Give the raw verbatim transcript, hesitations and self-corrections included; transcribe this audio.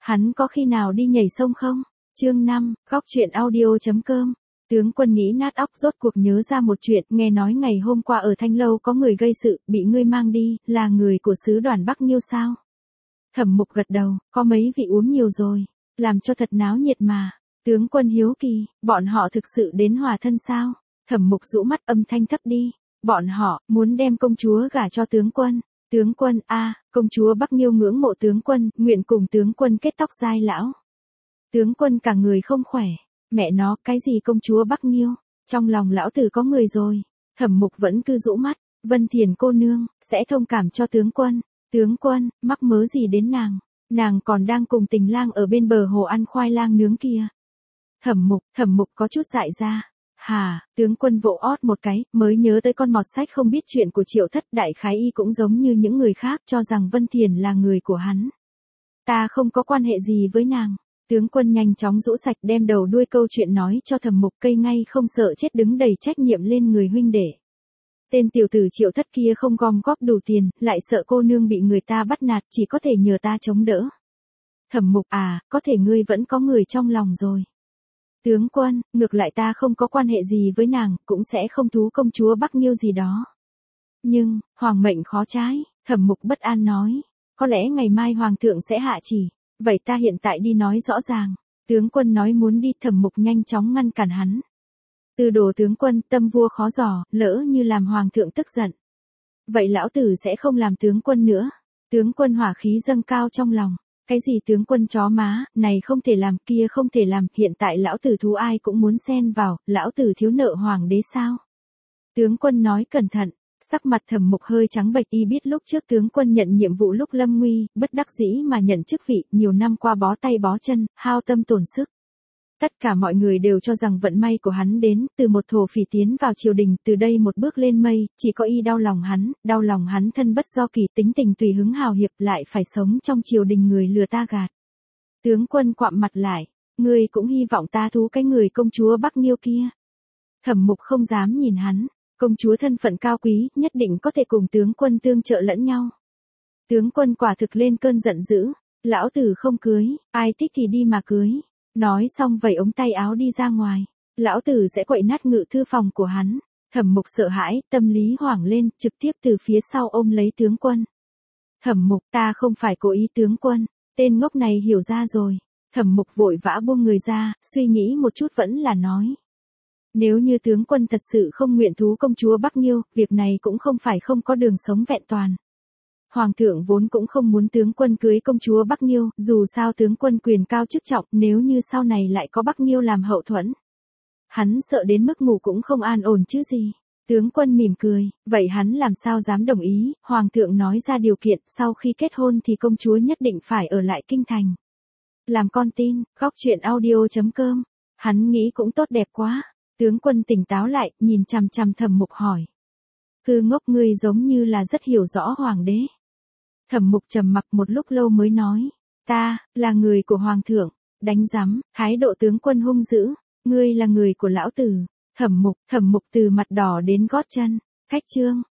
Hắn có khi nào đi nhảy sông không? Chương năm, góc truyện audio.com. Tướng quân nghĩ nát óc rốt cuộc nhớ ra một chuyện, nghe nói ngày hôm qua ở Thanh Lâu có người gây sự, bị ngươi mang đi, là người của sứ đoàn Bắc Nhiêu sao? Thẩm Mục gật đầu, có mấy vị uống nhiều rồi, làm cho thật náo nhiệt mà. Tướng quân hiếu kỳ, bọn họ thực sự đến hòa thân sao? Thẩm Mục rũ mắt âm thanh thấp đi, bọn họ muốn đem công chúa gả cho tướng quân. Tướng quân a, công chúa Bắc Nhiêu ngưỡng mộ tướng quân, nguyện cùng tướng quân kết tóc giai lão. Tướng quân cả người không khỏe, mẹ nó, cái gì công chúa Bắc Nhiêu, trong lòng lão tử có người rồi. Thẩm Mục vẫn cứ rũ mắt, Vân Thiền cô nương sẽ thông cảm cho tướng quân. Tướng quân, mắc mớ gì đến nàng, nàng còn đang cùng Tình Lang ở bên bờ hồ ăn khoai lang nướng kia. Thẩm Mục, Thẩm Mục có chút dại ra. Hà, tướng quân vỗ ót một cái, mới nhớ tới con mọt sách không biết chuyện của Triệu Thất, đại khái y cũng giống như những người khác cho rằng Vân Thiền là người của hắn. Ta không có quan hệ gì với nàng. Tướng quân nhanh chóng rũ sạch đem đầu đuôi câu chuyện nói cho Thẩm Mục, cây ngay không sợ chết đứng đầy trách nhiệm lên người huynh đệ. Tên tiểu tử Triệu Thất kia không gom góp đủ tiền, lại sợ cô nương bị người ta bắt nạt, chỉ có thể nhờ ta chống đỡ. Thẩm Mục à, có thể ngươi vẫn có người trong lòng rồi. Tướng quân, ngược lại ta không có quan hệ gì với nàng, cũng sẽ không thú công chúa Bắc Nhiêu gì đó. Nhưng, hoàng mệnh khó trái, Thẩm Mục bất an nói. Có lẽ ngày mai hoàng thượng sẽ hạ chỉ, vậy ta hiện tại đi nói rõ ràng. Tướng quân nói muốn đi, Thẩm Mục nhanh chóng ngăn cản hắn. Từ đồ tướng quân, tâm vua khó dò, lỡ như làm hoàng thượng tức giận. Vậy lão tử sẽ không làm tướng quân nữa. Tướng quân hỏa khí dâng cao trong lòng. Cái gì tướng quân chó má, này không thể làm, kia không thể làm, hiện tại lão tử thú ai cũng muốn xen vào, lão tử thiếu nợ hoàng đế sao? Tướng quân nói cẩn thận, sắc mặt Thẩm Mục hơi trắng bệch, y biết lúc trước tướng quân nhận nhiệm vụ lúc lâm nguy, bất đắc dĩ mà nhận chức vị, nhiều năm qua bó tay bó chân, hao tâm tổn sức. Tất cả mọi người đều cho rằng vận may của hắn đến, từ một thổ phỉ tiến vào triều đình, từ đây một bước lên mây, chỉ có y đau lòng hắn, đau lòng hắn thân bất do kỳ, tính tình tùy hứng hào hiệp, lại phải sống trong triều đình người lừa ta gạt. Tướng quân quặm mặt lại, ngươi cũng hy vọng ta thú cái người công chúa Bắc Nhiêu kia. Thẩm Mục không dám nhìn hắn, công chúa thân phận cao quý, nhất định có thể cùng tướng quân tương trợ lẫn nhau. Tướng quân quả thực lên cơn giận dữ, lão tử không cưới, ai thích thì đi mà cưới. Nói xong vẩy ống tay áo đi ra ngoài, lão tử sẽ quậy nát ngự thư phòng của hắn. Thẩm Mục sợ hãi, tâm lý hoảng lên, trực tiếp từ phía sau ôm lấy tướng quân. Thẩm Mục, ta không phải cố ý tướng quân, tên ngốc này hiểu ra rồi. Thẩm Mục vội vã buông người ra, suy nghĩ một chút vẫn là nói. Nếu như tướng quân thật sự không nguyện thú công chúa Bắc Nhiêu, việc này cũng không phải không có đường sống vẹn toàn. Hoàng thượng vốn cũng không muốn tướng quân cưới công chúa Bắc Nhiêu, dù sao tướng quân quyền cao chức trọng, nếu như sau này lại có Bắc Nhiêu làm hậu thuẫn. Hắn sợ đến mức ngủ cũng không an ổn chứ gì. Tướng quân mỉm cười, vậy hắn làm sao dám đồng ý, hoàng thượng nói ra điều kiện, sau khi kết hôn thì công chúa nhất định phải ở lại kinh thành. Làm con tin, góc truyện audio.com, hắn nghĩ cũng tốt đẹp quá. Tướng quân tỉnh táo lại, nhìn chằm chằm Thẩm Mục hỏi. Cư ngốc, ngươi giống như là rất hiểu rõ hoàng đế. Thẩm Mục trầm mặc một lúc lâu mới nói, ta, là người của hoàng thượng. Đánh rắm, thái độ tướng quân hung dữ, ngươi là người của lão tử. Thẩm Mục, Thẩm Mục từ mặt đỏ đến gót chân, cách chương.